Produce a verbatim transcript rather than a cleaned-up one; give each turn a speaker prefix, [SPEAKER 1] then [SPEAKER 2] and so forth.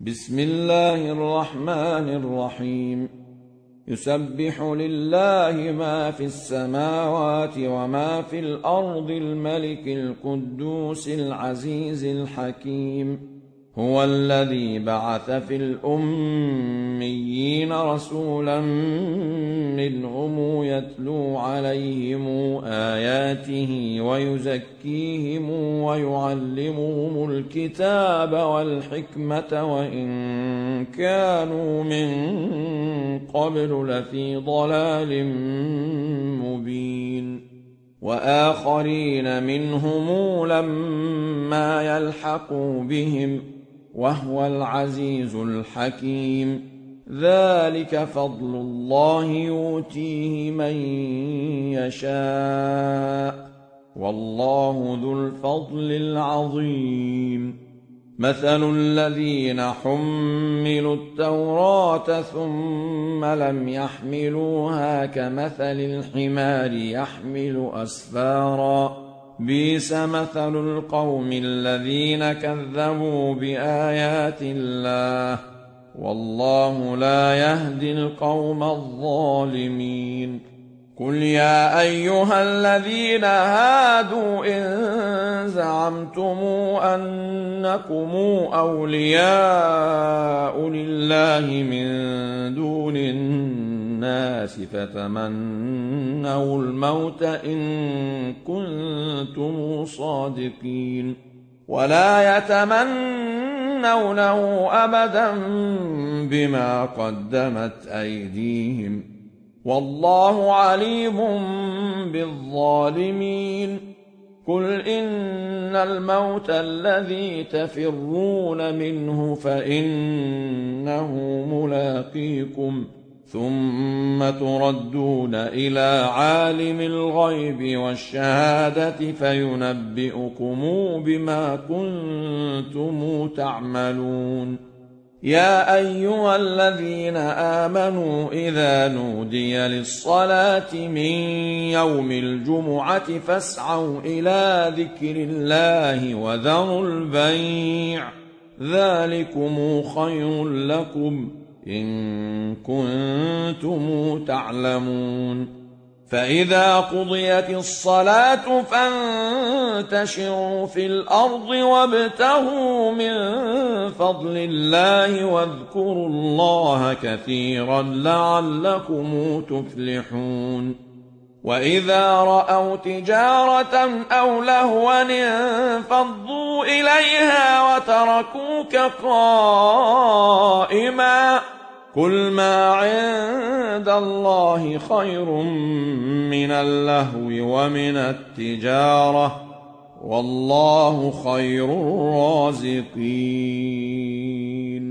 [SPEAKER 1] بسم الله الرحمن الرحيم يسبح لله ما في السماوات وما في الأرض الملك القدوس العزيز الحكيم هو الذي بعث في الأميين رسولا منهم يتلو عليهم آياته ويزكيهم ويعلمهم الكتاب والحكمة وإن كانوا من قبل لفي ضلال مبين وآخرين منهم لما يلحقوا بهم وهو العزيز الحكيم ذلك فضل الله يؤتيه من يشاء والله ذو الفضل العظيم مثل الذين حملوا التوراة ثم لم يحملوها كمثل الحمار يحمل أسفارا بئس مثل القوم الذين كذبوا بآيات الله والله لا يهدي القوم الظالمين قل يا أيها الذين هادوا إن زعمتم أنكم أولياء لله من دون الناس فتمنوا الموت إن كنتم صادقين ولا يتمنونه أبدا بما قدمت أيديهم والله عليم بالظالمين قل إن الموت الذي تفرون منه فإنه ملاقيكم ثم تردون إلى عالم الغيب والشهادة فينبئكم بما كنتم تعملون يا أيها الذين آمنوا إذا نودي للصلاة من يوم الجمعة فاسعوا إلى ذكر الله وذروا البيع ذلكم خير لكم إن كنتم تعلمون فإذا قضيت الصلاة فانتشروا في الأرض وابتغوا من فضل الله واذكروا الله كثيرا لعلكم تفلحون وإذا رأوا تجارة أو لهوا انفضوا إليها وتركوك قائما قل ما عند الله خير من اللهو ومن التجارة والله خير الرازقين